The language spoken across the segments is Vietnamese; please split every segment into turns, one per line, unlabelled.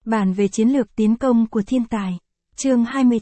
Bản về chiến lược tiến công của thiên tài. Chương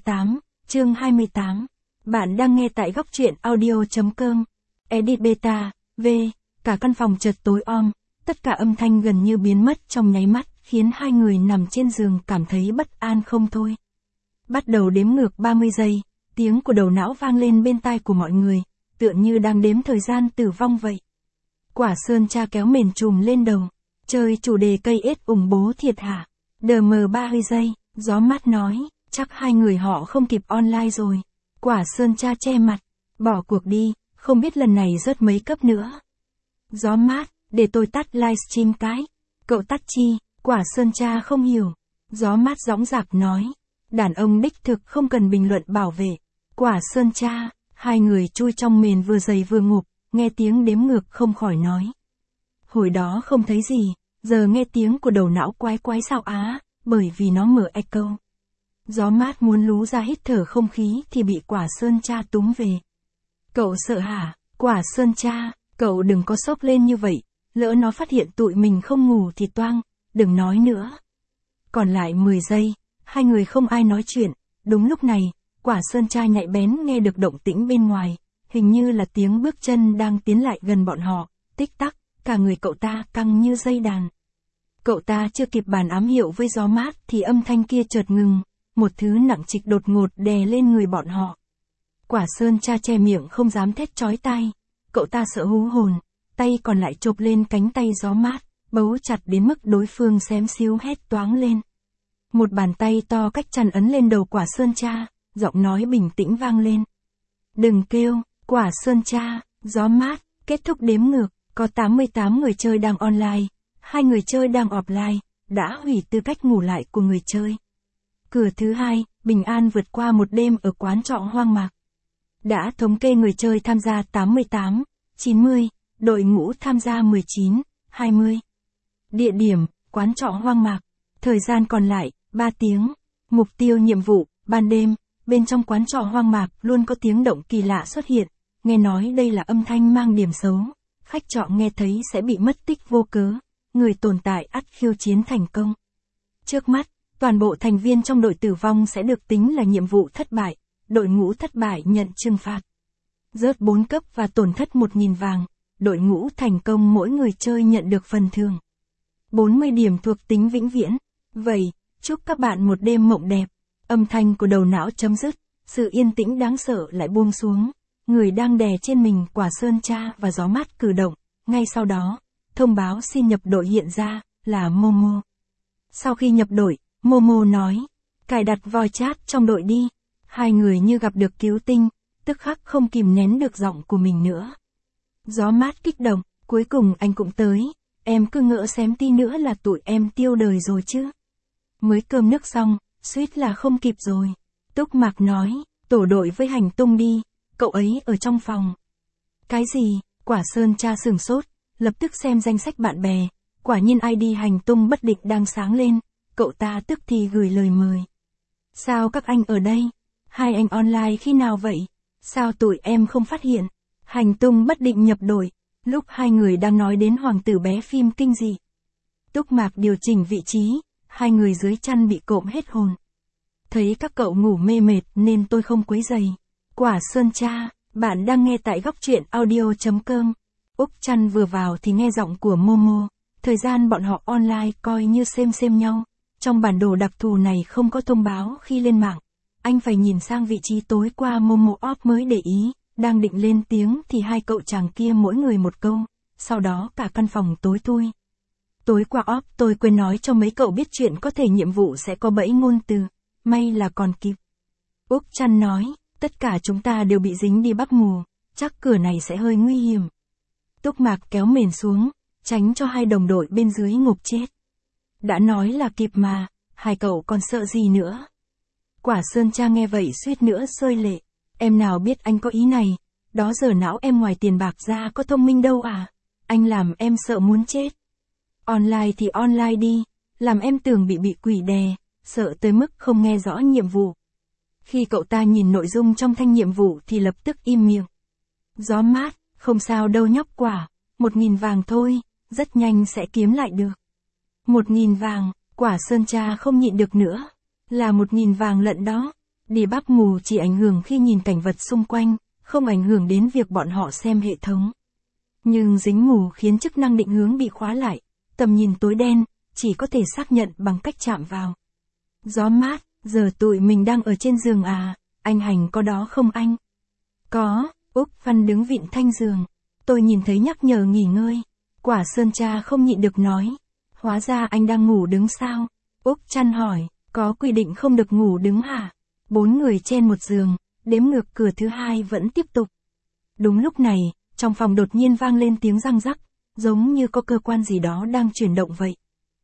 28. Bạn đang nghe tại góc truyện audio.com. Edit beta, v. Cả căn phòng chợt tối om, tất cả âm thanh gần như biến mất trong nháy mắt, khiến hai người nằm trên giường cảm thấy bất an không thôi. Bắt đầu đếm ngược 30 giây, tiếng của đầu não vang lên bên tai của mọi người, tựa như đang đếm thời gian tử vong vậy. Quả sơn tra kéo mền trùm lên đầu. Chơi chủ đề cây ết ủng bố thiệt hả? DM 30 giây, gió mát nói, chắc hai người họ không kịp online rồi. Quả sơn tra che mặt, bỏ cuộc đi, không biết lần này rớt mấy cấp nữa. Gió mát, để tôi tắt livestream cái. Cậu tắt chi? Quả sơn tra không hiểu. Gió mát dõng dạc nói, đàn ông đích thực không cần bình luận bảo vệ. Quả sơn tra, hai người chui trong mền vừa dày vừa ngụp, nghe tiếng đếm ngược không khỏi nói. Hồi đó không thấy gì, giờ nghe tiếng của đầu não quái quái sao á, bởi vì nó mở echo. Gió mát muốn lú ra hít thở không khí thì bị quả sơn tra túm về. Cậu sợ hả? Quả sơn tra, cậu đừng có sốc lên như vậy, lỡ nó phát hiện tụi mình không ngủ thì toang, đừng nói nữa. Còn lại 10 giây, hai người không ai nói chuyện, đúng lúc này, quả sơn tra nhạy bén nghe được động tĩnh bên ngoài, hình như là tiếng bước chân đang tiến lại gần bọn họ, tích tắc, cả người cậu ta căng như dây đàn. Cậu ta chưa kịp bàn ám hiệu với gió mát thì âm thanh kia chợt ngừng, một thứ nặng trịch đột ngột đè lên người bọn họ. Quả sơn tra che miệng không dám thét chói tai, cậu ta sợ hú hồn, tay còn lại chộp lên cánh tay gió mát, bấu chặt đến mức đối phương xém xíu hét toáng lên. Một bàn tay to cách chăn ấn lên đầu quả sơn tra, giọng nói bình tĩnh vang lên. Đừng kêu, quả sơn tra, gió mát, kết thúc đếm ngược, có 88 người chơi đang online, 2 người chơi đang offline, đã hủy tư cách ngủ lại của người chơi. Cửa thứ 2, bình an vượt qua một đêm ở quán trọ hoang mạc. Đã thống kê người chơi tham gia 88, 90, đội ngũ tham gia 19, 20. Địa điểm, quán trọ hoang mạc. Thời gian còn lại, 3 tiếng. Mục tiêu nhiệm vụ, ban đêm, bên trong quán trọ hoang mạc luôn có tiếng động kỳ lạ xuất hiện, nghe nói đây là âm thanh mang điểm xấu. Khách trọ nghe thấy sẽ bị mất tích vô cớ, người tồn tại ắt khiêu chiến thành công. Trước mắt, toàn bộ thành viên trong đội tử vong sẽ được tính là nhiệm vụ thất bại, đội ngũ thất bại nhận trừng phạt. Rớt 4 cấp và tổn thất 1.000 vàng, đội ngũ thành công mỗi người chơi nhận được phần thưởng. 40 điểm thuộc tính vĩnh viễn. Vậy, chúc các bạn một đêm mộng đẹp. Âm thanh của đầu não chấm dứt, sự yên tĩnh đáng sợ lại buông xuống. Người đang đè trên mình quả sơn tra và gió mát cử động, ngay sau đó, thông báo xin nhập đội hiện ra, là Momo. Sau khi nhập đội, Momo nói, cài đặt voice chat trong đội đi. Hai người như gặp được cứu tinh, tức khắc không kìm nén được giọng của mình nữa. Gió mát kích động, cuối cùng anh cũng tới, em cứ ngỡ xém tí nữa là tụi em tiêu đời rồi chứ. Mới cơm nước xong, suýt là không kịp rồi. Túc Mạc nói, tổ đội với Hành Tung đi. Cậu ấy ở trong phòng. Cái gì? Quả sơn tra sửng sốt, lập tức xem danh sách bạn bè, quả nhiên ID Hành Tung bất định đang sáng lên, cậu ta tức thì gửi lời mời. Sao các anh ở đây? Hai anh online khi nào vậy? Sao tụi em không phát hiện? Hành Tung bất định nhập đội, lúc hai người đang nói đến hoàng tử bé phim kinh dị. Túc Mạc điều chỉnh vị trí, hai người dưới chăn bị cộm hết hồn. Thấy các cậu ngủ mê mệt nên tôi không quấy rầy. Quả sơn tra, bạn đang nghe tại góc truyện audio.com. Úc Chăn vừa vào thì nghe giọng của Momo, thời gian bọn họ online coi như xem nhau. Trong bản đồ đặc thù này không có thông báo khi lên mạng. Anh phải nhìn sang vị trí tối qua Momo off mới để ý, đang định lên tiếng thì hai cậu chàng kia mỗi người một câu, sau đó cả căn phòng tối thui. Tối qua off tôi quên nói cho mấy cậu biết chuyện có thể nhiệm vụ sẽ có bẫy ngôn từ, may là còn kịp. Úc Chăn nói. Tất cả chúng ta đều bị dính đi bắt mù, chắc cửa này sẽ hơi nguy hiểm. Túc Mạc kéo mền xuống, tránh cho hai đồng đội bên dưới ngục chết. Đã nói là kịp mà, hai cậu còn sợ gì nữa. Quả sơn tra nghe vậy suýt nữa rơi lệ. Em nào biết anh có ý này, đó giờ não em ngoài tiền bạc ra có thông minh đâu à. Anh làm em sợ muốn chết. Online thì online đi, làm em tưởng bị quỷ đè, sợ tới mức không nghe rõ nhiệm vụ. Khi cậu ta nhìn nội dung trong thanh nhiệm vụ thì lập tức im miệng. Gió mát, không sao đâu nhóc quả, 1.000 vàng thôi, rất nhanh sẽ kiếm lại được. 1.000 vàng, Quả Sơn Tra không nhịn được nữa. Là 1.000 vàng lận đó. Đi bắp mù chỉ ảnh hưởng khi nhìn cảnh vật xung quanh, không ảnh hưởng đến việc bọn họ xem hệ thống. Nhưng dính mù khiến chức năng định hướng bị khóa lại, tầm nhìn tối đen, chỉ có thể xác nhận bằng cách chạm vào. Gió mát, giờ tụi mình đang ở trên giường à, anh Hành có đó không anh? Có, Úc Văn đứng vịn thanh giường. Tôi nhìn thấy nhắc nhở nghỉ ngơi. Quả Sơn Tra không nhịn được nói. Hóa ra anh đang ngủ đứng sao? Úc Trăn hỏi, có quy định không được ngủ đứng hả? 4 người trên một giường, đếm ngược cửa thứ 2 vẫn tiếp tục. Đúng lúc này, trong phòng đột nhiên vang lên tiếng răng rắc, giống như có cơ quan gì đó đang chuyển động vậy.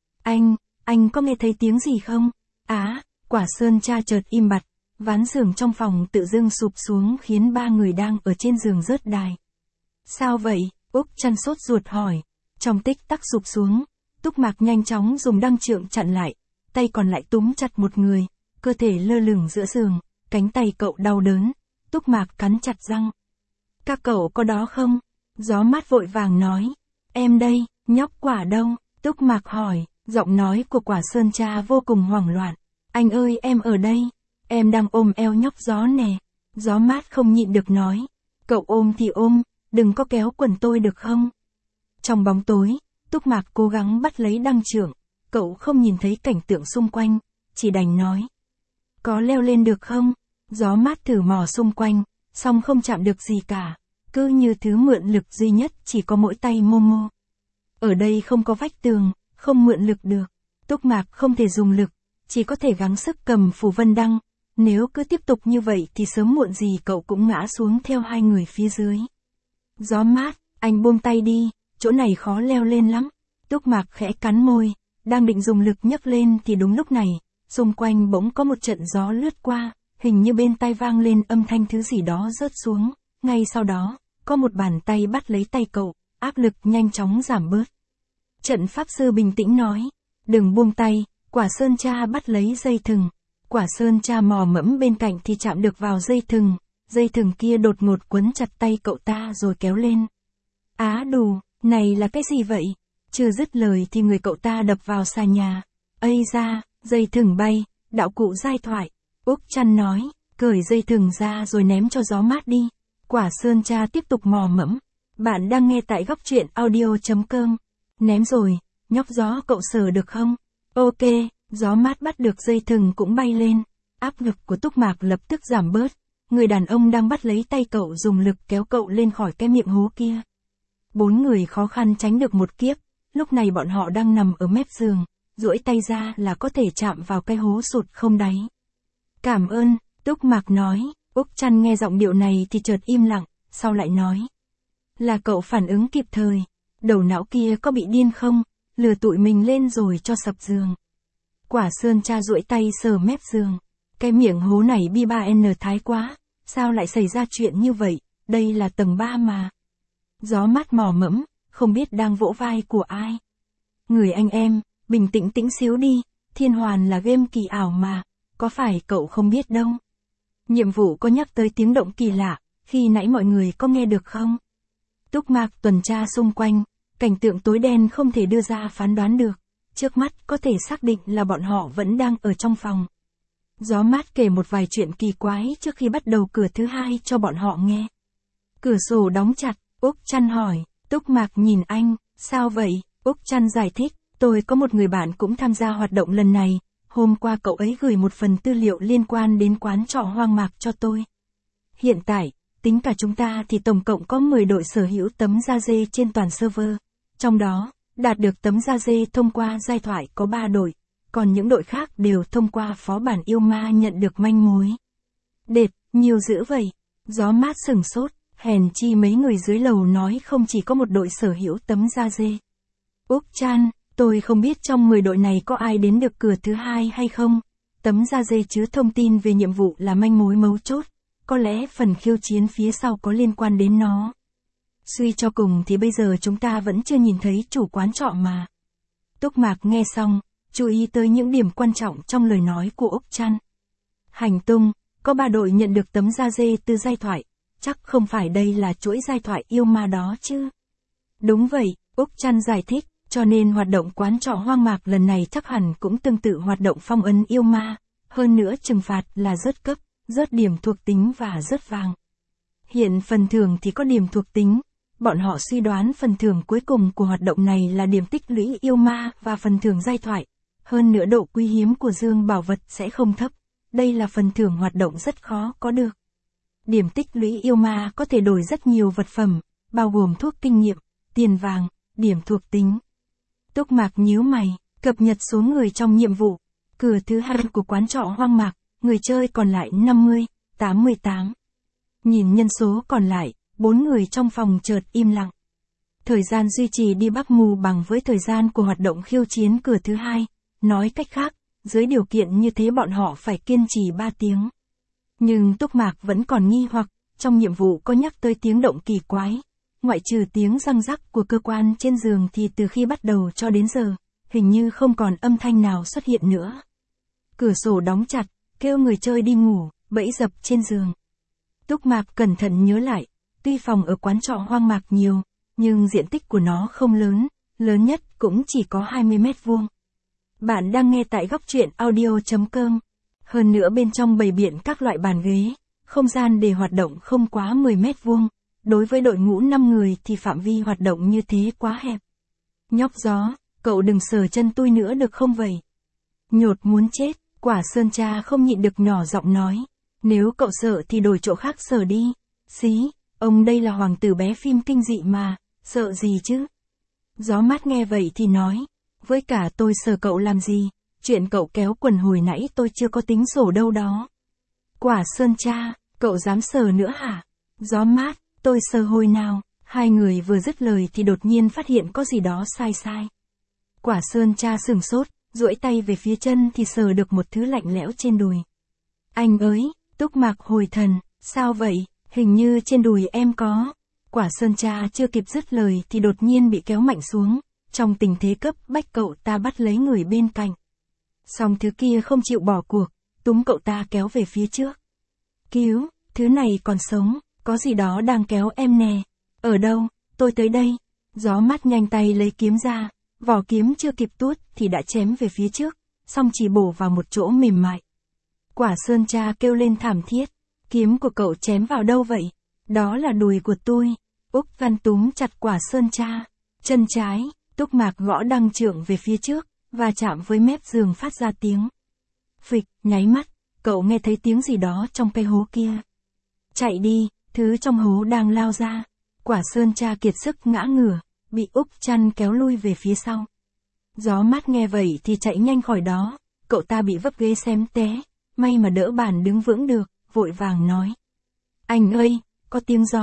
Anh có nghe thấy tiếng gì không? Quả Sơn Tra chợt im bặt, ván giường trong phòng tự dưng sụp xuống khiến 3 người đang ở trên giường rớt đài. Sao vậy? Úc Trăn sốt ruột hỏi. Trong tích tắc sụp xuống, Túc Mạc nhanh chóng dùng đăng trượng chặn lại, tay còn lại túm chặt một người, cơ thể lơ lửng giữa giường, cánh tay cậu đau đớn, Túc Mạc cắn chặt răng. Các cậu có đó không? Gió mát vội vàng nói. Em đây, nhóc Quả đâu? Túc Mạc hỏi, giọng nói của Quả Sơn Tra vô cùng hoảng loạn. Anh ơi em ở đây, em đang ôm eo nhóc Gió nè. Gió mát không nhịn được nói. Cậu ôm thì ôm, đừng có kéo quần tôi được không? Trong bóng tối, Túc Mạc cố gắng bắt lấy đăng trượng, cậu không nhìn thấy cảnh tượng xung quanh, chỉ đành nói. Có leo lên được không? Gió mát thử mò xung quanh, song không chạm được gì cả, cứ như thứ mượn lực duy nhất chỉ có mỗi tay Momo. Ở đây không có vách tường, không mượn lực được. Túc Mạc không thể dùng lực, chỉ có thể gắng sức cầm phù vân đăng. Nếu cứ tiếp tục như vậy thì sớm muộn gì cậu cũng ngã xuống theo 2 người phía dưới. Gió mát, anh buông tay đi, chỗ này khó leo lên lắm. Túc Mạc khẽ cắn môi, đang định dùng lực nhấc lên thì đúng lúc này, xung quanh bỗng có một trận gió lướt qua, hình như bên tai vang lên âm thanh thứ gì đó rớt xuống. Ngay sau đó, có một bàn tay bắt lấy tay cậu, áp lực nhanh chóng giảm bớt. Trận pháp sư bình tĩnh nói, đừng buông tay. Quả Sơn Tra bắt lấy dây thừng. Quả Sơn Tra mò mẫm bên cạnh thì chạm được vào dây thừng kia đột ngột quấn chặt tay cậu ta rồi kéo lên. Đù, này là cái gì vậy? Chưa dứt lời thì người cậu ta đập vào xà nhà. Ây da, dây thừng bay, đạo cụ giai thoại. Úc Trăn nói, cởi dây thừng ra rồi ném cho gió mát đi. Quả Sơn Tra tiếp tục mò mẫm. Bạn đang nghe tại góc truyện audio.com. Ném rồi, nhóc Gió cậu sờ được không? Ok, gió mát bắt được dây thừng cũng bay lên. Áp lực của Túc Mạc lập tức giảm bớt. Người đàn ông đang bắt lấy tay cậu dùng lực kéo cậu lên khỏi cái miệng hố kia. 4 người khó khăn tránh được một kiếp. Lúc này bọn họ đang nằm ở mép giường, duỗi tay ra là có thể chạm vào cái hố sụt không đáy. Cảm ơn, Túc Mạc nói. Úc Trăn nghe giọng điệu này thì chợt im lặng, sau lại nói. Là cậu phản ứng kịp thời. Đầu não kia có bị điên không? Lừa tụi mình lên rồi cho sập giường. Quả Sơn Tra duỗi tay sờ mép giường. Cái miệng hố này bi 3N thái quá. Sao lại xảy ra chuyện như vậy? Đây là tầng 3 mà. Gió mát mò mẫm, không biết đang vỗ vai của ai. Người anh em, bình tĩnh tĩnh xíu đi. Thiên Hoàn là game kỳ ảo mà. Có phải cậu không biết đâu? Nhiệm vụ có nhắc tới tiếng động kỳ lạ. Khi nãy mọi người có nghe được không? Túc Mạc tuần tra xung quanh. Cảnh tượng tối đen không thể đưa ra phán đoán được. Trước mắt có thể xác định là bọn họ vẫn đang ở trong phòng. Gió mát kể một vài chuyện kỳ quái trước khi bắt đầu cửa thứ 2 cho bọn họ nghe. Cửa sổ đóng chặt, Úc Trăn hỏi. Túc Mạc nhìn anh, sao vậy? Úc Trăn giải thích, tôi có một người bạn cũng tham gia hoạt động lần này. Hôm qua cậu ấy gửi một phần tư liệu liên quan đến quán trọ hoang mạc cho tôi. Hiện tại, tính cả chúng ta thì tổng cộng có 10 đội sở hữu tấm da dê trên toàn server. Trong đó, đạt được tấm da dê thông qua giai thoại có 3 đội, còn những đội khác đều thông qua phó bản yêu ma nhận được manh mối. Đệt, nhiều dữ vậy. Gió mát sừng sốt, hèn chi mấy người dưới lầu nói không chỉ có một đội sở hữu tấm da dê. Úc Trăn, tôi không biết trong 10 đội này có ai đến được cửa thứ 2 hay không. Tấm da dê chứa thông tin về nhiệm vụ là manh mối mấu chốt. Có lẽ phần khiêu chiến phía sau có liên quan đến nó. Suy cho cùng thì bây giờ chúng ta vẫn chưa nhìn thấy chủ quán trọ mà. Túc Mạc nghe xong, chú ý tới những điểm quan trọng trong lời nói của Úc Trăn. Hành tung, có 3 đội nhận được tấm da dê từ giai thoại, chắc không phải đây là chuỗi giai thoại yêu ma đó chứ. Đúng vậy, Úc Trăn giải thích, Cho nên hoạt động quán trọ hoang mạc lần này chắc hẳn cũng tương tự hoạt động phong ấn yêu ma, hơn nữa trừng phạt là rớt cấp, rớt điểm thuộc tính và rớt vàng. Hiện phần thưởng thì có điểm thuộc tính, bọn họ suy đoán phần thưởng cuối cùng của hoạt động này là điểm tích lũy yêu ma và phần thưởng giai thoại, hơn nữa độ quý hiếm của dương bảo vật sẽ không thấp, đây là phần thưởng hoạt động rất khó có được. Điểm tích lũy yêu ma có thể đổi rất nhiều vật phẩm, bao gồm thuốc kinh nghiệm, tiền vàng, điểm thuộc tính. Túc Mạc nhíu mày, cập nhật số người trong nhiệm vụ. Cửa thứ 2 của quán trọ hoang mạc, người chơi còn lại 50, 88. Nhìn nhân số còn lại, 4 người trong phòng chợt im lặng. Thời gian duy trì đi Bắc mù bằng với thời gian của hoạt động khiêu chiến cửa thứ 2, nói cách khác, dưới điều kiện như thế bọn họ phải kiên trì 3 tiếng. Nhưng Túc Mạc vẫn còn nghi hoặc, trong nhiệm vụ có nhắc tới tiếng động kỳ quái. Ngoại trừ tiếng răng rắc của cơ quan trên giường thì từ khi bắt đầu cho đến giờ, hình như không còn âm thanh nào xuất hiện nữa. Cửa sổ đóng chặt, kêu người chơi đi ngủ, bẫy dập trên giường. Túc Mạc cẩn thận nhớ lại, tuy phòng ở quán trọ hoang mạc nhiều, nhưng diện tích của nó không lớn, lớn nhất cũng chỉ có 20 mét vuông. Bạn đang nghe tại góc truyện audio.com. Hơn nữa bên trong bày biện các loại bàn ghế, không gian để hoạt động không quá 10 mét vuông. Đối với đội ngũ 5 người thì phạm vi hoạt động như thế quá hẹp. Nhóc gió, cậu đừng sờ chân tôi nữa được không vậy? Nhột muốn chết, Quả Sơn cha không nhịn được nhỏ giọng nói. Nếu cậu sợ thì đổi chỗ khác sờ đi. Xí, ông đây là hoàng tử bé phim kinh dị mà, sợ gì chứ? Gió mát nghe vậy thì nói. Với cả tôi sờ cậu làm gì? Chuyện cậu kéo quần hồi nãy tôi chưa có tính sổ đâu đó. Quả Sơn cha, cậu dám sờ nữa hả? Gió mát, tôi sờ hồi nào? Hai người vừa dứt lời thì đột nhiên phát hiện có gì đó sai sai. Quả Sơn cha sửng sốt, duỗi tay về phía chân thì sờ được một thứ lạnh lẽo trên đùi. Anh ơi, Túc Mạc hồi thần, sao vậy? Hình như trên đùi em có. Quả Sơn cha chưa kịp dứt lời thì đột nhiên bị kéo mạnh xuống, trong tình thế cấp bách cậu ta bắt lấy người bên cạnh. Song thứ kia không chịu bỏ cuộc, túm cậu ta kéo về phía trước. Cứu, thứ này còn sống, có gì đó đang kéo em nè. Ở đâu, tôi tới đây. Gió mát nhanh tay lấy kiếm ra, vỏ kiếm chưa kịp tuốt thì đã chém về phía trước, song chỉ bổ vào một chỗ mềm mại. Quả Sơn cha kêu lên thảm thiết, kiếm của cậu chém vào đâu vậy? Đó là đùi của tôi. Úc Văn túm chặt Quả Sơn cha, chân trái, Túc Mạc gõ đăng trượng về phía trước, và chạm với mép giường phát ra tiếng. Phịch, nháy mắt, cậu nghe thấy tiếng gì đó trong cái hố kia. Chạy đi, thứ trong hố đang lao ra. Quả Sơn cha kiệt sức ngã ngửa, bị Úc Chăn kéo lui về phía sau. Gió mát nghe vậy thì chạy nhanh khỏi đó, cậu ta bị vấp ghế xém té, may mà đỡ bàn đứng vững được, vội vàng nói. Anh ơi, có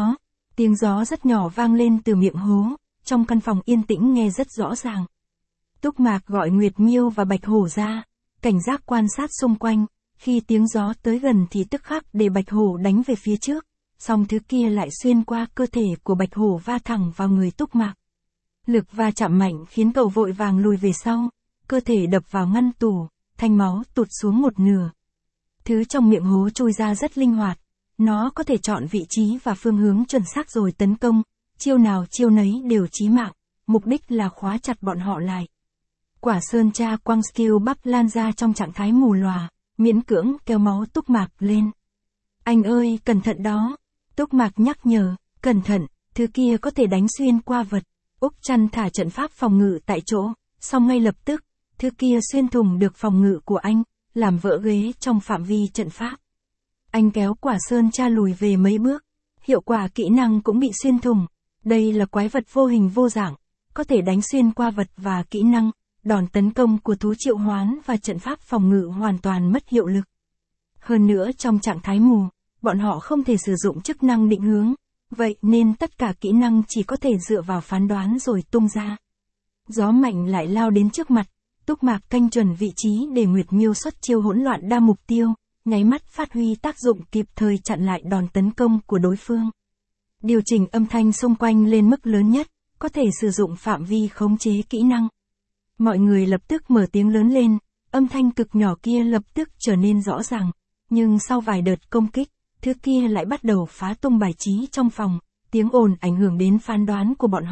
tiếng gió rất nhỏ vang lên từ miệng hố, trong căn phòng yên tĩnh nghe rất rõ ràng. Túc Mạc gọi Nguyệt Miêu và Bạch Hổ ra, cảnh giác quan sát xung quanh, khi tiếng gió tới gần thì tức khắc để Bạch Hổ đánh về phía trước, song thứ kia lại xuyên qua cơ thể của Bạch Hổ va thẳng vào người Túc Mạc. Lực va chạm mạnh khiến cậu vội vàng lùi về sau, cơ thể đập vào ngăn tủ, thanh máu tụt xuống một nửa. Thứ trong miệng hố chui ra rất linh hoạt, nó có thể chọn vị trí và phương hướng chuẩn xác rồi tấn công, chiêu nào chiêu nấy đều chí mạng, mục đích là khóa chặt bọn họ lại. Quả Sơn cha quăng skill bắp lan ra trong trạng thái mù lòa, miễn cưỡng kéo máu Túc Mạc lên. Anh ơi, cẩn thận đó. Túc Mạc nhắc nhở, cẩn thận, thứ kia có thể đánh xuyên qua vật. Úc Chăn thả trận pháp phòng ngự tại chỗ, song ngay lập tức, thứ kia xuyên thủng được phòng ngự của anh, làm vỡ ghế trong phạm vi trận pháp. Anh kéo Quả Sơn cha lùi về mấy bước, hiệu quả kỹ năng cũng bị xuyên thủng. Đây là quái vật vô hình vô dạng, có thể đánh xuyên qua vật và kỹ năng, đòn tấn công của thú triệu hoán và trận pháp phòng ngự hoàn toàn mất hiệu lực. Hơn nữa trong trạng thái mù, bọn họ không thể sử dụng chức năng định hướng, vậy nên tất cả kỹ năng chỉ có thể dựa vào phán đoán rồi tung ra. Gió mạnh lại lao đến trước mặt, Túc Mạc canh chuẩn vị trí để Nguyệt Miêu xuất chiêu hỗn loạn đa mục tiêu, nháy mắt phát huy tác dụng kịp thời chặn lại đòn tấn công của đối phương. Điều chỉnh âm thanh xung quanh lên mức lớn nhất, có thể sử dụng phạm vi khống chế kỹ năng. Mọi người lập tức mở tiếng lớn lên, âm thanh cực nhỏ kia lập tức trở nên rõ ràng, nhưng sau vài đợt công kích, thứ kia lại bắt đầu phá tung bài trí trong phòng, tiếng ồn ảnh hưởng đến phán đoán của bọn họ,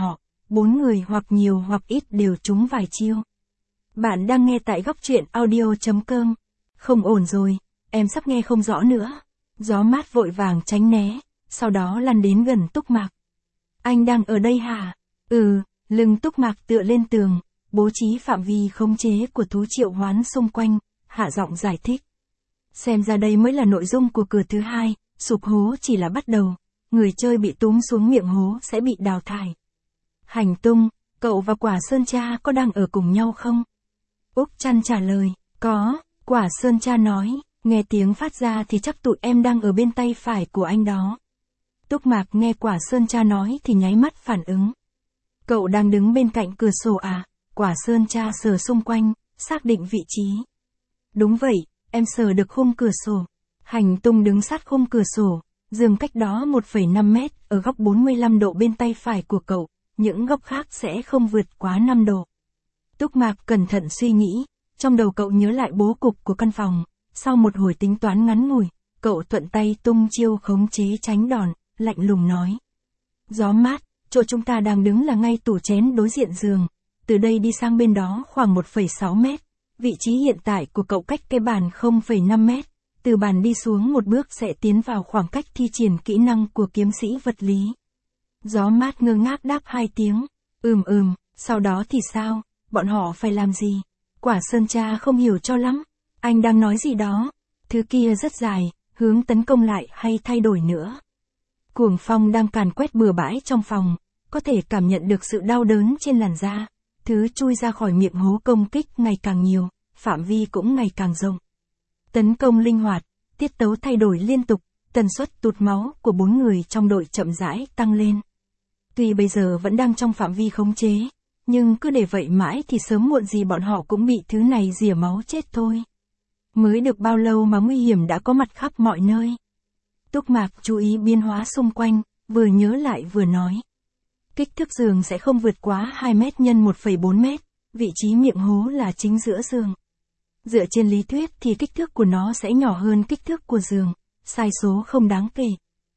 4 người hoặc nhiều hoặc ít đều trúng vài chiêu. Bạn đang nghe tại góc truyện audio.com. Không ổn rồi, em sắp nghe không rõ nữa. Gió mát vội vàng tránh né, sau đó lăn đến gần Túc Mạc. Anh đang ở đây hả? Lưng Túc Mạc tựa lên tường, bố trí phạm vi khống chế của thú triệu hoán xung quanh, hạ giọng giải thích. Xem ra đây mới là nội dung của cửa thứ 2, sụp hố chỉ là bắt đầu, người chơi bị túm xuống miệng hố sẽ bị đào thải. Hành tung, cậu và Quả Sơn Cha có đang ở cùng nhau không? Úc Trăn trả lời, có, Quả Sơn Cha nói, nghe tiếng phát ra thì chắc tụi em đang ở bên tay phải của anh đó. Túc Mạc nghe Quả Sơn Cha nói thì nháy mắt phản ứng. Cậu đang đứng bên cạnh cửa sổ à? Quả Sơn Cha sờ xung quanh, xác định vị trí. Đúng vậy, em sờ được khung cửa sổ. Hành tung đứng sát khung cửa sổ, giường cách đó 1,5 mét, ở góc 45 độ bên tay phải của cậu, những góc khác sẽ không vượt quá 5 độ. Túc Mạc cẩn thận suy nghĩ, trong đầu cậu nhớ lại bố cục của căn phòng, sau một hồi tính toán ngắn ngủi, cậu thuận tay tung chiêu khống chế tránh đòn, lạnh lùng nói. Gió mát, chỗ chúng ta đang đứng là ngay tủ chén đối diện giường, từ đây đi sang bên đó khoảng 1,6 mét, vị trí hiện tại của cậu cách cái bàn 0,5 mét, từ bàn đi xuống một bước sẽ tiến vào khoảng cách thi triển kỹ năng của kiếm sĩ vật lý. Gió mát ngơ ngác đáp 2 tiếng, sau đó thì sao, bọn họ phải làm gì? Quả Sơn Cha không hiểu cho lắm, anh đang nói gì đó, thứ kia rất dài, hướng tấn công lại hay thay đổi nữa. Cuồng phong đang càn quét bừa bãi trong phòng, có thể cảm nhận được sự đau đớn trên làn da, thứ chui ra khỏi miệng hố công kích ngày càng nhiều, phạm vi cũng ngày càng rộng. Tấn công linh hoạt, tiết tấu thay đổi liên tục, tần suất tụt máu của 4 người trong đội chậm rãi tăng lên. Tuy bây giờ vẫn đang trong phạm vi khống chế, nhưng cứ để vậy mãi thì sớm muộn gì bọn họ cũng bị thứ này rỉa máu chết thôi. Mới được bao lâu mà nguy hiểm đã có mặt khắp mọi nơi. Túc Mạc chú ý biến hóa xung quanh, vừa nhớ lại vừa nói. Kích thước giường sẽ không vượt quá 2 mét x 1,4 mét, vị trí miệng hố là chính giữa giường. Dựa trên lý thuyết thì kích thước của nó sẽ nhỏ hơn kích thước của giường, sai số không đáng kể.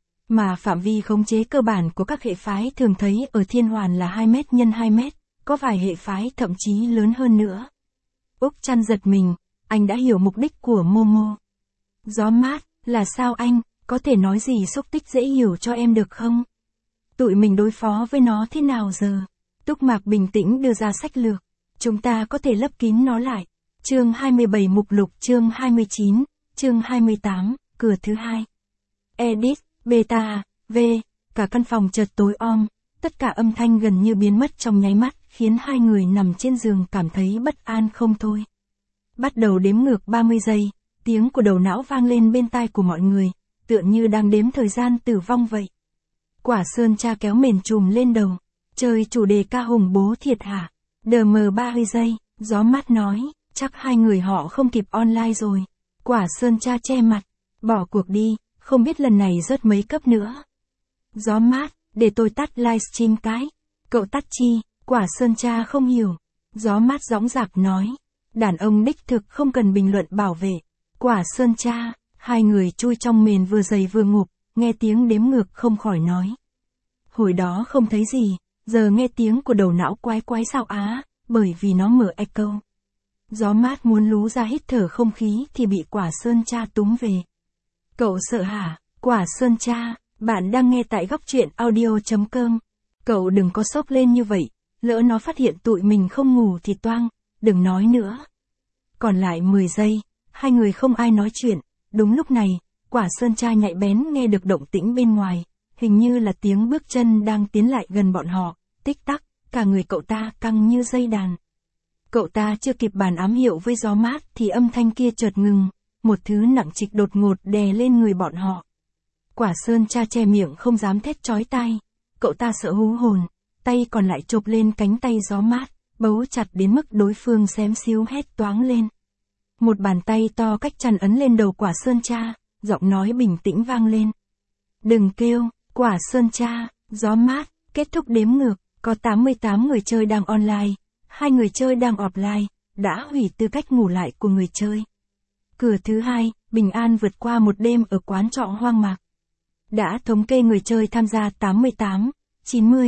Mà phạm vi khống chế cơ bản của các hệ phái thường thấy ở Thiên Hoàn là 2 mét x 2 mét, có vài hệ phái thậm chí lớn hơn nữa. Úc Trăn giật mình, anh đã hiểu mục đích của Momo. Gió mát, là sao anh, có thể nói gì xúc tích dễ hiểu cho em được không? Tụi mình đối phó với nó thế nào giờ? Túc Mạc bình tĩnh đưa ra sách lược. Chúng ta có thể lấp kín nó lại. Chương 27 mục lục chương 29, chương 28, cửa thứ 2. Edit, beta, v, cả căn phòng chợt tối om, tất cả âm thanh gần như biến mất trong nháy mắt, khiến hai người nằm trên giường cảm thấy bất an không thôi. Bắt đầu đếm ngược 30 giây, tiếng của đầu não vang lên bên tai của mọi người, tựa như đang đếm thời gian tử vong vậy. Quả Sơn Cha kéo mền trùm lên đầu, chơi chủ đề ca hùng bố thiệt hả? DM 30 giây, Gió mát nói, chắc hai người họ không kịp online rồi. Quả Sơn Cha che mặt, bỏ cuộc đi, không biết lần này rớt mấy cấp nữa. Gió mát, để tôi tắt livestream cái. Cậu tắt chi? Quả Sơn Cha không hiểu. Gió mát dõng dạc nói, đàn ông đích thực không cần bình luận bảo vệ. Quả Sơn Cha, hai người chui trong mền vừa dày vừa ngụp, nghe tiếng đếm ngược không khỏi nói. Hồi đó không thấy gì, giờ nghe tiếng của đầu não quái quái sao á, bởi vì nó mở echo. Gió mát muốn lú ra hít thở không khí thì bị Quả Sơn Cha túm về. Cậu sợ hả? Quả Sơn Cha, bạn đang nghe tại góc truyện audio.com. Cậu đừng có sốc lên như vậy, lỡ nó phát hiện tụi mình không ngủ thì toang, đừng nói nữa. Còn lại 10 giây, hai người không ai nói chuyện, đúng lúc này, Quả Sơn Cha nhạy bén nghe được động tĩnh bên ngoài, hình như là tiếng bước chân đang tiến lại gần bọn họ, tích tắc, cả người cậu ta căng như dây đàn. Cậu ta chưa kịp bàn ám hiệu với gió mát thì âm thanh kia chợt ngừng, một thứ nặng trịch đột ngột đè lên người bọn họ. Quả Sơn Cha che miệng không dám thét chói tai, cậu ta sợ hú hồn, tay còn lại chộp lên cánh tay gió mát, bấu chặt đến mức đối phương xém xíu hét toáng lên. Một bàn tay to cách chăn ấn lên đầu Quả Sơn Cha, giọng nói bình tĩnh vang lên. Đừng kêu, Quả Sơn Cha, gió mát, kết thúc đếm ngược, có 88 người chơi đang online, 2 người chơi đang offline, đã hủy tư cách ngủ lại của người chơi. Cửa thứ 2, bình an vượt qua một đêm ở quán trọ hoang mạc. Đã thống kê người chơi tham gia 88, 90,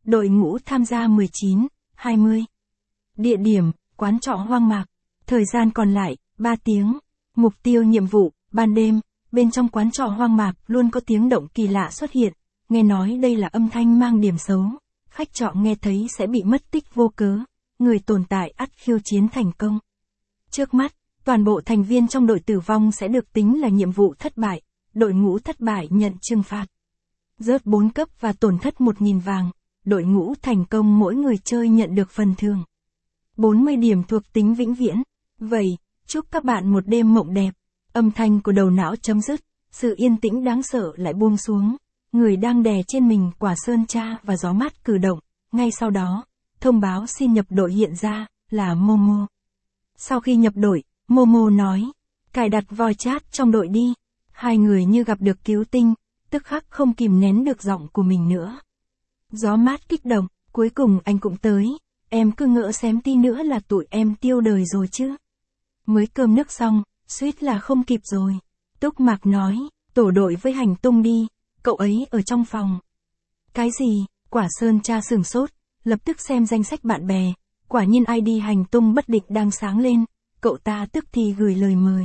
Đội ngũ tham gia 19, 20. Địa điểm, quán trọ hoang mạc. Thời gian còn lại, 3 tiếng. Mục tiêu nhiệm vụ, ban đêm, bên trong quán trọ hoang mạc luôn có tiếng động kỳ lạ xuất hiện. Nghe nói đây là âm thanh mang điểm xấu. Khách trọ nghe thấy sẽ bị mất tích vô cớ. Người tồn tại ắt khiêu chiến thành công. Trước mắt, toàn bộ thành viên trong đội tử vong sẽ được tính là nhiệm vụ thất bại. Đội ngũ thất bại nhận trừng phạt. Rớt 4 cấp và tổn thất 1.000 vàng. Đội ngũ thành công mỗi người chơi nhận được phần thưởng 40 điểm thuộc tính vĩnh viễn. Vậy, chúc các bạn một đêm mộng đẹp. Âm thanh của đầu não chấm dứt, sự yên tĩnh đáng sợ lại buông xuống. Người đang đè trên mình quả sơn tra và gió mát cử động. Ngay sau đó, thông báo xin nhập đội hiện ra, là Momo. Sau khi nhập đội, Momo nói, cài đặt voice chat trong đội đi. Hai người như gặp được cứu tinh, tức khắc không kìm nén được giọng của mình nữa. Gió mát kích động, cuối cùng anh cũng tới. Em cứ ngỡ xém tí nữa là tụi em tiêu đời rồi chứ. Mới cơm nước xong, suýt là không kịp rồi. Túc Mạc nói, tổ đội với Hành Tung đi, cậu ấy ở trong phòng. Cái gì? Quả sơn tra sửng sốt, lập tức xem danh sách bạn bè. Quả nhiên ID Hành Tung bất định đang sáng lên, cậu ta tức thì gửi lời mời.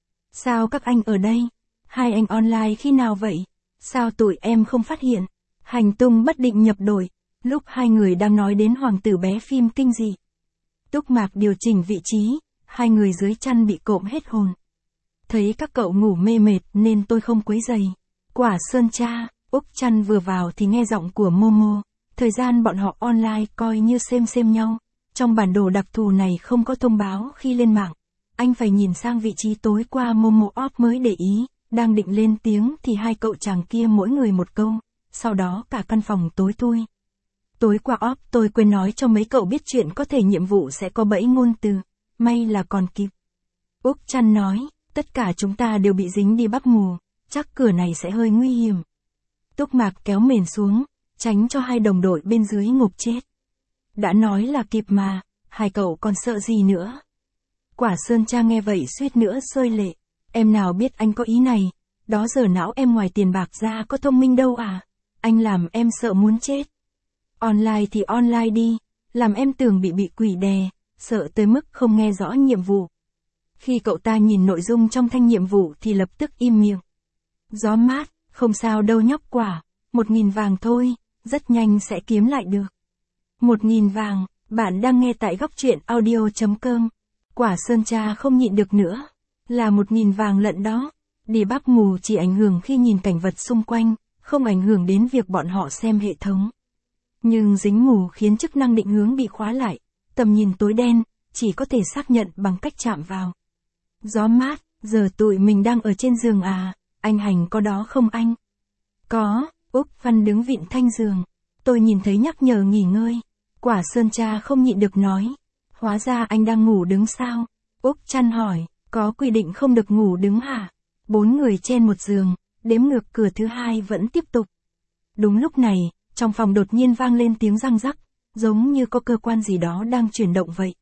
Sao các anh ở đây? Hai anh online khi nào vậy? Sao tụi em không phát hiện? Hành Tung bất định nhập đội, lúc hai người đang nói đến hoàng tử bé phim kinh dị. Túc Mạc điều chỉnh vị trí, hai người dưới chăn bị cộm hết hồn. Thấy các cậu ngủ mê mệt nên tôi không quấy rầy. Quả sơn tra, Úc chăn vừa vào thì nghe giọng của Momo. Thời gian bọn họ online coi như xem nhau. Trong bản đồ đặc thù này không có thông báo khi lên mạng. Anh phải nhìn sang vị trí tối qua Momo off mới để ý. Đang định lên tiếng thì hai cậu chàng kia mỗi người một câu. Sau đó cả căn phòng tối thui. Tối qua off tôi quên nói cho mấy cậu biết chuyện có thể nhiệm vụ sẽ có bẫy ngôn từ. May là còn kịp. Úc chăn nói, tất cả chúng ta đều bị dính đi bắt mù. Chắc cửa này sẽ hơi nguy hiểm. Túc Mạc kéo mền xuống, tránh cho hai đồng đội bên dưới ngộp chết. Đã nói là kịp mà, hai cậu còn sợ gì nữa. Quả sơn tra nghe vậy suýt nữa rơi lệ. Em nào biết anh có ý này, đó giờ não em ngoài tiền bạc ra có thông minh đâu à. Anh làm em sợ muốn chết. Online thì online đi, làm em tưởng bị quỷ đè, sợ tới mức không nghe rõ nhiệm vụ. Khi cậu ta nhìn nội dung trong thanh nhiệm vụ thì lập tức im miệng. Gió mát, không sao đâu nhóc quả, 1.000 vàng thôi, rất nhanh sẽ kiếm lại được. 1.000 vàng, bạn đang nghe tại góc truyện audio.com. Quả sơn tra không nhịn được nữa, là 1.000 vàng lận đó. Đi bắt mù chỉ ảnh hưởng khi nhìn cảnh vật xung quanh, không ảnh hưởng đến việc bọn họ xem hệ thống. Nhưng dính mù khiến chức năng định hướng bị khóa lại, tầm nhìn tối đen, chỉ có thể xác nhận bằng cách chạm vào. Gió mát, giờ tụi mình đang ở trên giường à, anh Hành có đó không anh? Có, Úc Văn đứng vịn thanh giường. Tôi nhìn thấy nhắc nhở nghỉ ngơi. Quả sơn tra không nhịn được nói. Hóa ra anh đang ngủ đứng sao? Úc chăn hỏi, có quy định không được ngủ đứng hả? 4 người trên một giường, đếm ngược cửa thứ hai vẫn tiếp tục. Đúng lúc này, trong phòng đột nhiên vang lên tiếng răng rắc, giống như có cơ quan gì đó đang chuyển động vậy.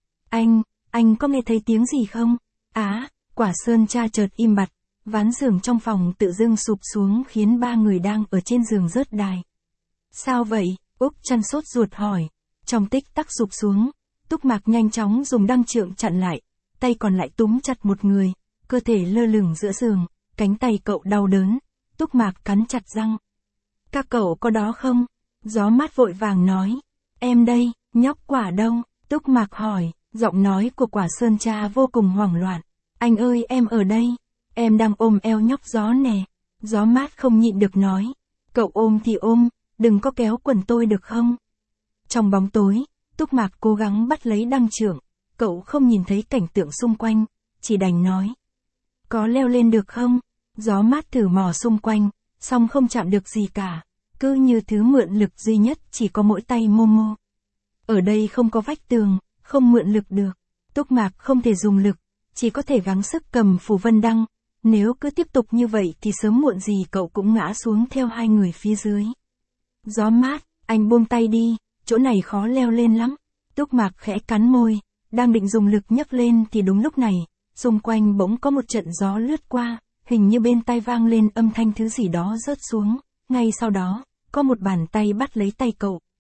Anh có nghe thấy tiếng gì không? Quả sơn tra chợt im bặt, ván giường trong phòng tự dưng sụp xuống khiến 3 người đang ở trên giường rớt đài. Sao vậy? Úc chăn sốt ruột hỏi. Trong tích tắc sụp xuống, Túc Mạc nhanh chóng dùng đăng trượng chặn lại, tay còn lại túm chặt một người, cơ thể lơ lửng giữa giường, cánh tay cậu đau đớn, Túc Mạc cắn chặt răng. Các cậu có đó không? Gió mát vội vàng nói. Em đây, nhóc quả đâu? Túc Mạc hỏi, giọng nói của quả sơn tra vô cùng hoảng loạn. Anh ơi em ở đây, em đang ôm eo nhóc gió nè. Gió mát không nhịn được nói. Cậu ôm thì ôm, đừng có kéo quần tôi được không? Trong bóng tối, Túc Mạc cố gắng bắt lấy đăng trượng, cậu không nhìn thấy cảnh tượng xung quanh, chỉ đành nói. Có leo lên được không? Gió mát thử mò xung quanh, song không chạm được gì cả, cứ như thứ mượn lực duy nhất chỉ có mỗi tay Momo. Ở đây không có vách tường, không mượn lực được, Túc Mạc không thể dùng lực, chỉ có thể gắng sức cầm phù vân đăng, nếu cứ tiếp tục như vậy thì sớm muộn gì cậu cũng ngã xuống theo hai người phía dưới. Gió mát, anh buông tay đi, chỗ này khó leo lên lắm. Túc Mạc khẽ cắn môi, đang định dùng lực nhấc lên thì đúng lúc này, xung quanh bỗng có một trận gió lướt qua, hình như bên tai vang lên âm thanh thứ gì đó rớt xuống, ngay sau đó, có một bàn tay bắt lấy tay cậu,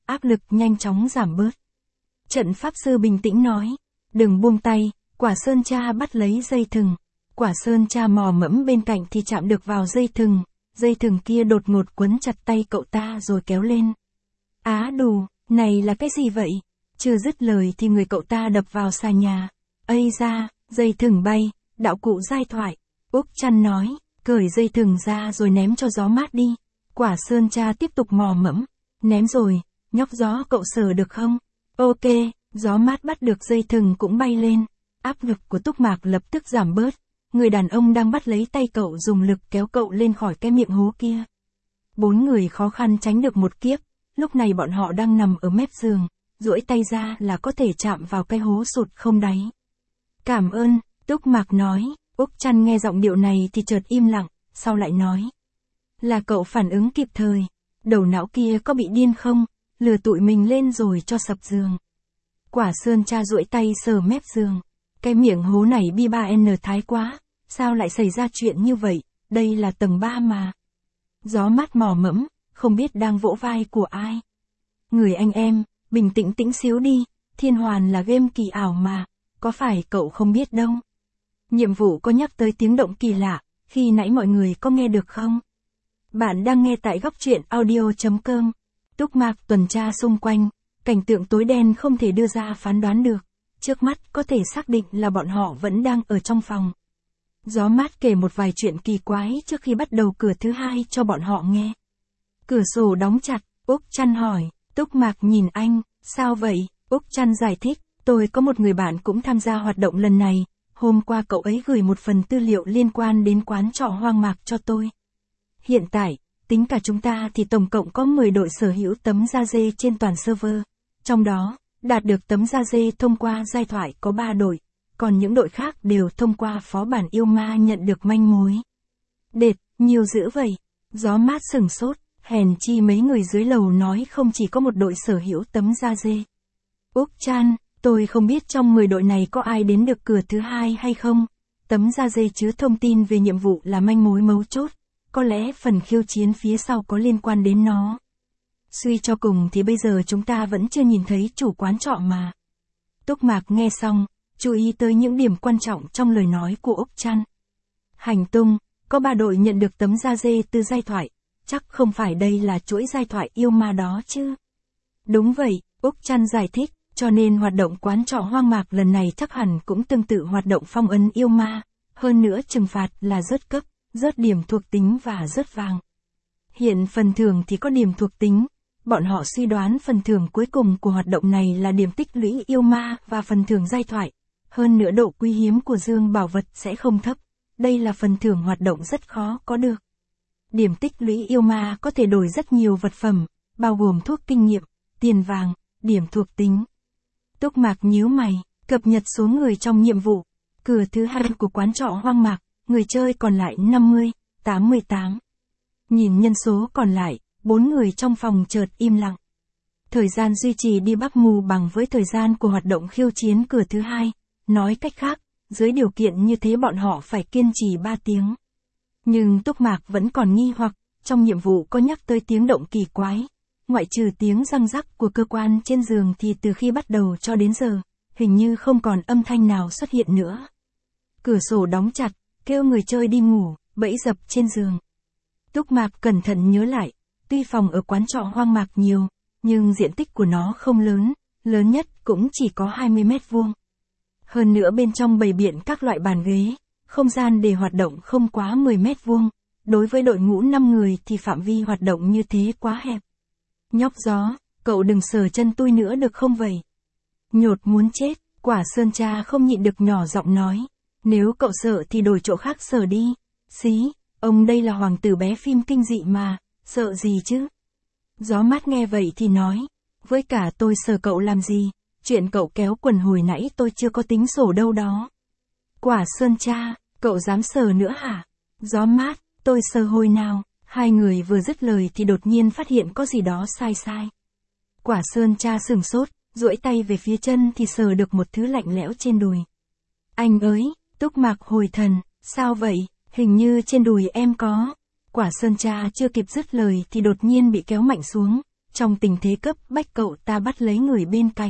áp lực nhanh chóng giảm bớt. Trận pháp sư bình tĩnh nói, đừng buông tay, Quả Sơn Tra bắt lấy dây thừng. Quả Sơn Tra mò mẫm bên cạnh thì chạm được vào dây thừng kia đột ngột quấn chặt tay cậu ta rồi kéo lên. Á đù, này là cái gì vậy? Chưa dứt lời thì người cậu ta đập vào xà nhà. Ây da, dây thừng bay, đạo cụ giai thoại. Úc Trăn nói, cởi dây thừng ra rồi ném cho gió mát đi. Quả Sơn Tra tiếp tục mò mẫm, ném rồi, nhóc gió cậu sờ được không? Ok, gió mát bắt được dây thừng cũng bay lên. Áp lực của Túc Mạc lập tức giảm bớt. Người đàn ông đang bắt lấy tay cậu dùng lực kéo cậu lên khỏi cái miệng hố kia. 4 người khó khăn tránh được một kiếp. Lúc này bọn họ đang nằm ở mép giường, duỗi tay ra là có thể chạm vào cái hố sụt không đáy. Cảm ơn, Túc Mạc nói. Úc Trăn nghe giọng điệu này thì chợt im lặng, sau lại nói. Là cậu phản ứng kịp thời. Đầu não kia có bị điên không? Lừa tụi mình lên rồi cho sập giường. Quả Sơn Tra duỗi tay sờ mép giường. Cái miệng hố này bi 3N thái quá. Sao lại xảy ra chuyện như vậy? Đây là tầng 3 mà. Gió mát mò mẫm, không biết đang vỗ vai của ai. Người anh em, bình tĩnh tĩnh xíu đi. Thiên Hoàn là game kỳ ảo mà. Có phải cậu không biết đâu? Nhiệm vụ có nhắc tới tiếng động kỳ lạ. Khi nãy mọi người có nghe được không? Bạn đang nghe tại góc truyện audio.com. Túc Mạc tuần tra xung quanh. Cảnh tượng tối đen không thể đưa ra phán đoán được. Trước mắt có thể xác định là bọn họ vẫn đang ở trong phòng. Gió mát kể một vài chuyện kỳ quái trước khi bắt đầu cửa thứ 2 cho bọn họ nghe. Cửa sổ đóng chặt, Úc Trăn hỏi. Túc Mạc nhìn anh, sao vậy? Úc Trăn giải thích, tôi có một người bạn cũng tham gia hoạt động lần này. Hôm qua cậu ấy gửi một phần tư liệu liên quan đến quán trọ hoang mạc cho tôi. Hiện tại, tính cả chúng ta thì tổng cộng có 10 đội sở hữu tấm da dê trên toàn server. Trong đó, đạt được tấm da dê thông qua giai thoại có 3 đội, còn những đội khác đều thông qua phó bản yêu ma nhận được manh mối. Đệt, nhiều dữ vậy. Gió mát sừng sốt, hèn chi mấy người dưới lầu nói không chỉ có một đội sở hữu tấm da dê. Úc Trăn, tôi không biết trong 10 đội này có ai đến được cửa thứ 2 hay không. Tấm da dê chứa thông tin về nhiệm vụ là manh mối mấu chốt. Có lẽ phần khiêu chiến phía sau có liên quan đến nó. Suy cho cùng thì bây giờ chúng ta vẫn chưa nhìn thấy chủ quán trọ mà. Túc Mạc nghe xong, chú ý tới những điểm quan trọng trong lời nói của Úc Trăn. Hành tung, có 3 đội nhận được tấm da dê từ giai thoại. Chắc không phải đây là chuỗi giai thoại yêu ma đó chứ. Đúng vậy, Úc Trăn giải thích, cho nên hoạt động quán trọ hoang mạc lần này chắc hẳn cũng tương tự hoạt động phong ấn yêu ma. Hơn nữa trừng phạt là rớt cấp, rớt điểm thuộc tính và rớt vàng. Hiện phần thưởng thì có điểm thuộc tính. Bọn họ suy đoán phần thưởng cuối cùng của hoạt động này là điểm tích lũy yêu ma và phần thưởng giai thoại. Hơn nữa độ quý hiếm của dương bảo vật sẽ không thấp. Đây là phần thưởng hoạt động rất khó có được. Điểm tích lũy yêu ma có thể đổi rất nhiều vật phẩm, bao gồm thuốc kinh nghiệm, tiền vàng, điểm thuộc tính. Túc Mạc nhíu mày, cập nhật số người trong nhiệm vụ. Cửa thứ 2 của quán trọ hoang mạc, người chơi còn lại 50, 88. Nhìn nhân số còn lại, 4 người trong phòng chợt im lặng. Thời gian duy trì đi bắc mù bằng với thời gian của hoạt động khiêu chiến cửa thứ 2. Nói cách khác, dưới điều kiện như thế bọn họ phải kiên trì 3 tiếng. Nhưng Túc Mạc vẫn còn nghi hoặc, trong nhiệm vụ có nhắc tới tiếng động kỳ quái. Ngoại trừ tiếng răng rắc của cơ quan trên giường thì từ khi bắt đầu cho đến giờ, hình như không còn âm thanh nào xuất hiện nữa. Cửa sổ đóng chặt, kêu người chơi đi ngủ, bẫy dập trên giường. Túc Mạc cẩn thận nhớ lại, tuy phòng ở quán trọ hoang mạc nhiều, nhưng diện tích của nó không lớn, lớn nhất cũng chỉ có 20 mét vuông. Hơn nữa bên trong bày biện các loại bàn ghế, không gian để hoạt động không quá 10 mét vuông. Đối với đội ngũ 5 người thì phạm vi hoạt động như thế quá hẹp. Nhóc gió, cậu đừng sờ chân tôi nữa được không vậy? Nhột muốn chết, Quả Sơn Tra không nhịn được nhỏ giọng nói. Nếu cậu sợ thì đổi chỗ khác sờ đi. Xí, ông đây là hoàng tử bé phim kinh dị mà, sợ gì chứ? Gió mát nghe vậy thì nói. Với cả tôi sờ cậu làm gì? Chuyện cậu kéo quần hồi nãy tôi chưa có tính sổ đâu đó. Quả Sơn Tra, cậu dám sờ nữa hả? Gió mát, tôi sờ hồi nào? Hai người vừa dứt lời thì đột nhiên phát hiện có gì đó sai sai. Quả Sơn Tra sửng sốt, duỗi tay về phía chân thì sờ được một thứ lạnh lẽo trên đùi. Anh ơi, Túc Mạc hồi thần, sao vậy? Hình như trên đùi em có. Quả Sơn Tra chưa kịp dứt lời thì đột nhiên bị kéo mạnh xuống, Trong tình thế cấp bách cậu ta bắt lấy người bên cạnh.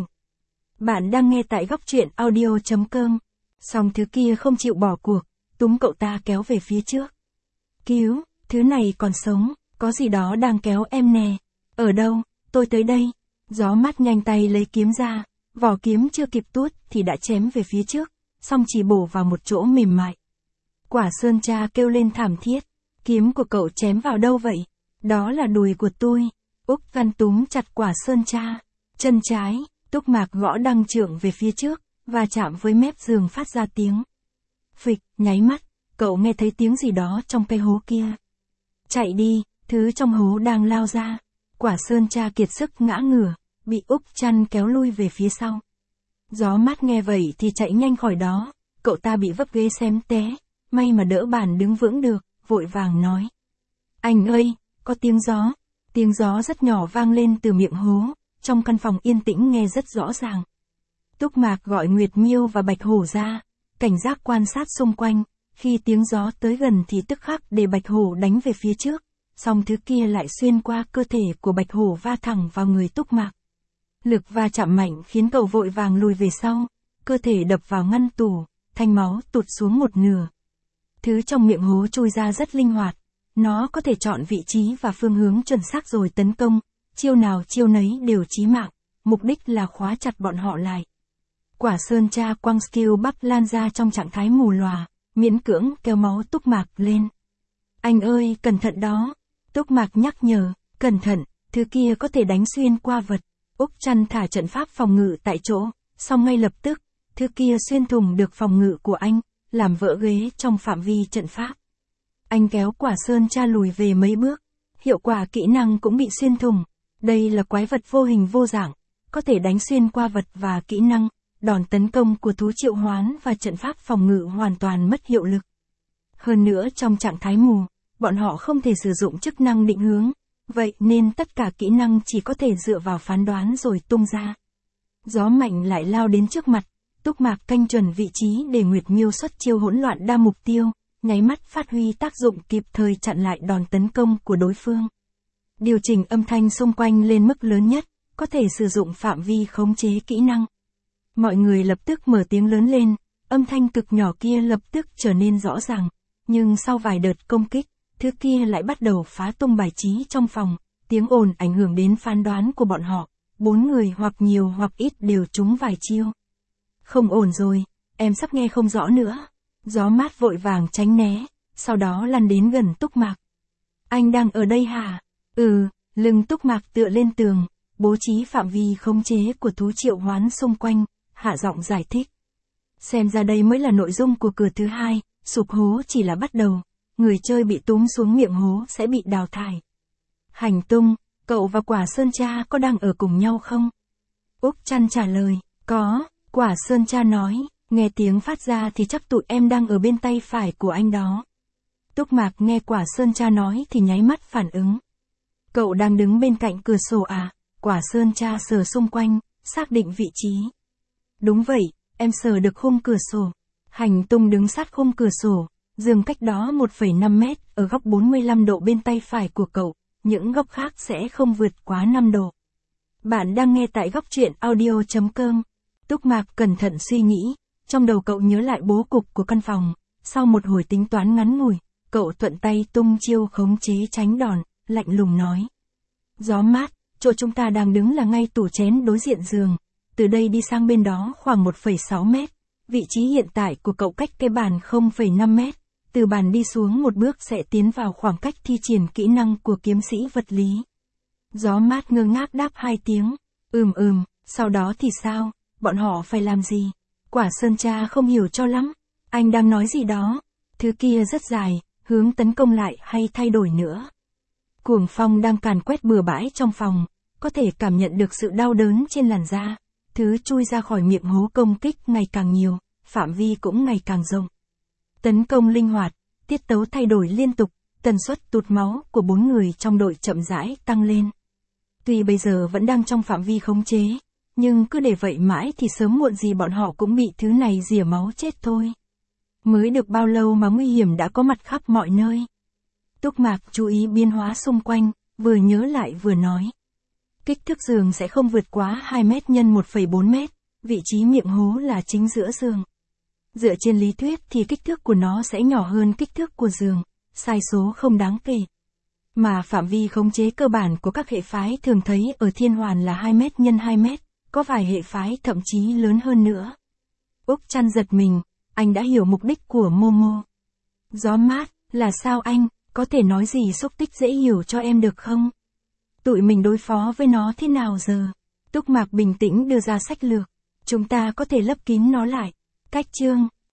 Bạn đang nghe tại góc truyện audio.com. Song thứ kia không chịu bỏ cuộc, túm cậu ta kéo về phía trước. Cứu, thứ này còn sống, có gì đó đang kéo em nè. Ở đâu, tôi tới đây. Gió mát nhanh tay lấy kiếm ra, vỏ kiếm chưa kịp tuốt thì đã chém về phía trước, song chỉ bổ vào một chỗ mềm mại. Quả Sơn Tra kêu lên thảm thiết, kiếm của cậu chém vào đâu vậy? Đó là đùi của tôi. Úc Văn túm chặt Quả Sơn Tra, chân trái, Túc Mạc gõ đăng trượng về phía trước, và chạm với mép giường phát ra tiếng. Phịch, nháy mắt, cậu nghe thấy tiếng gì đó trong cây hố kia. Chạy đi, thứ trong hố đang lao ra. Quả Sơn Tra kiệt sức ngã ngửa, bị Úc Chăn kéo lui về phía sau. Gió mát nghe vậy thì chạy nhanh khỏi đó, cậu ta bị vấp ghế xém té, may mà đỡ bàn đứng vững được, vội vàng nói. Anh ơi, có tiếng gió rất nhỏ vang lên từ miệng hố, trong căn phòng yên tĩnh nghe rất rõ ràng. Túc Mạc gọi Nguyệt Miêu và Bạch Hổ ra, cảnh giác quan sát xung quanh, khi tiếng gió tới gần thì tức khắc để Bạch Hổ đánh về phía trước, song thứ kia lại xuyên qua cơ thể của Bạch Hổ va thẳng vào người Túc Mạc. Lực va chạm mạnh khiến cậu vội vàng lùi về sau, cơ thể đập vào ngăn tủ, thanh máu tụt xuống một nửa. Thứ trong miệng hố chui ra rất linh hoạt, nó có thể chọn vị trí và phương hướng chuẩn xác rồi tấn công, chiêu nào chiêu nấy đều chí mạng, mục đích là khóa chặt bọn họ lại. Quả Sơn Tra quăng skill Bắc lan ra trong trạng thái mù lòa, miễn cưỡng kéo máu Túc Mạc lên. Anh ơi, cẩn thận đó. Túc Mạc nhắc nhở, cẩn thận, thứ kia có thể đánh xuyên qua vật. Úc Chăn thả trận pháp phòng ngự tại chỗ, song ngay lập tức, thứ kia xuyên thủng được phòng ngự của anh, làm vỡ ghế trong phạm vi trận pháp. Anh kéo Quả Sơn Tra lùi về mấy bước, hiệu quả kỹ năng cũng bị xuyên thủng. Đây là quái vật vô hình vô dạng, có thể đánh xuyên qua vật và kỹ năng, đòn tấn công của thú triệu hoán và trận pháp phòng ngự hoàn toàn mất hiệu lực. Hơn nữa trong trạng thái mù, bọn họ không thể sử dụng chức năng định hướng, vậy nên tất cả kỹ năng chỉ có thể dựa vào phán đoán rồi tung ra. Gió mạnh lại lao đến trước mặt, Túc Mạc canh chuẩn vị trí để Nguyệt Miêu xuất chiêu hỗn loạn đa mục tiêu, nháy mắt phát huy tác dụng kịp thời chặn lại đòn tấn công của đối phương. Điều chỉnh âm thanh xung quanh lên mức lớn nhất, có thể sử dụng phạm vi khống chế kỹ năng. Mọi người lập tức mở tiếng lớn lên, âm thanh cực nhỏ kia lập tức trở nên rõ ràng, nhưng sau vài đợt công kích, thứ kia lại bắt đầu phá tung bài trí trong phòng, tiếng ồn ảnh hưởng đến phán đoán của bọn họ, 4 người hoặc nhiều hoặc ít đều trúng vài chiêu. Không ổn rồi, em sắp nghe không rõ nữa. Gió mát vội vàng tránh né, sau đó lăn đến gần Túc Mạc. Anh đang ở đây hả? Lưng Túc Mạc tựa lên tường, bố trí phạm vi khống chế của thú triệu hoán xung quanh, hạ giọng giải thích. Xem ra đây mới là nội dung của cửa thứ 2, sụp hố chỉ là bắt đầu, người chơi bị túm xuống miệng hố sẽ bị đào thải. Hành tung, cậu và Quả Sơn Tra có đang ở cùng nhau không? Úc Chăn trả lời, có, Quả Sơn Tra nói, nghe tiếng phát ra thì chắc tụi em đang ở bên tay phải của anh đó. Túc Mạc nghe Quả Sơn Tra nói thì nháy mắt phản ứng. Cậu đang đứng bên cạnh cửa sổ à? Quả Sơn Tra sờ xung quanh, xác định vị trí. Đúng vậy, em sờ được khung cửa sổ. Hành tung đứng sát khung cửa sổ, giường cách đó 1,5 mét, ở góc 45 độ bên tay phải của cậu, những góc khác sẽ không vượt quá 5 độ. Bạn đang nghe tại góc truyện audio.com. Túc Mạc cẩn thận suy nghĩ, trong đầu cậu nhớ lại bố cục của căn phòng, sau một hồi tính toán ngắn ngủi, cậu thuận tay tung chiêu khống chế tránh đòn, lạnh lùng nói. Gió mát, chỗ chúng ta đang đứng là ngay tủ chén đối diện giường, từ đây đi sang bên đó khoảng 1,6 mét, vị trí hiện tại của cậu cách cái bàn 0,5 mét, từ bàn đi xuống một bước sẽ tiến vào khoảng cách thi triển kỹ năng của kiếm sĩ vật lý. Gió mát ngơ ngác đáp 2 tiếng, sau đó thì sao, bọn họ phải làm gì? Quả Sơn Tra không hiểu cho lắm, anh đang nói gì đó, thứ kia rất dài, hướng tấn công lại hay thay đổi nữa. Cuồng phong đang càn quét bừa bãi trong phòng, có thể cảm nhận được sự đau đớn trên làn da, thứ chui ra khỏi miệng hố công kích ngày càng nhiều, phạm vi cũng ngày càng rộng. Tấn công linh hoạt, tiết tấu thay đổi liên tục, tần suất tụt máu của 4 người trong đội chậm rãi tăng lên. Tuy bây giờ vẫn đang trong phạm vi khống chế, nhưng cứ để vậy mãi thì sớm muộn gì bọn họ cũng bị thứ này rỉa máu chết thôi. Mới được bao lâu mà nguy hiểm đã có mặt khắp mọi nơi. Túc Mạc chú ý biến hóa xung quanh, vừa nhớ lại vừa nói. Kích thước giường sẽ không vượt quá 2 mét x 1,4 mét, vị trí miệng hố là chính giữa giường. Dựa trên lý thuyết thì kích thước của nó sẽ nhỏ hơn kích thước của giường, sai số không đáng kể. Mà phạm vi khống chế cơ bản của các hệ phái thường thấy ở Thiên Hoàn là 2 mét x 2 mét, có vài hệ phái thậm chí lớn hơn nữa. Úc Trăn giật mình, anh đã hiểu mục đích của Momo. Gió mát, là sao anh, có thể nói gì xúc tích dễ hiểu cho em được không? Tụi mình đối phó với nó thế nào giờ? Túc Mạc bình tĩnh đưa ra sách lược. Chúng ta có thể lấp kín nó lại. Cách chương